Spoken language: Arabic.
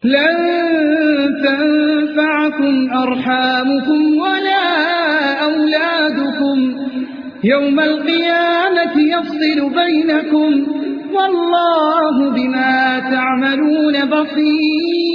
لن تنفعكم أرحامكم ولا أولادكم يوم القيامة يفصل بينكم والله بما تعملون بصير.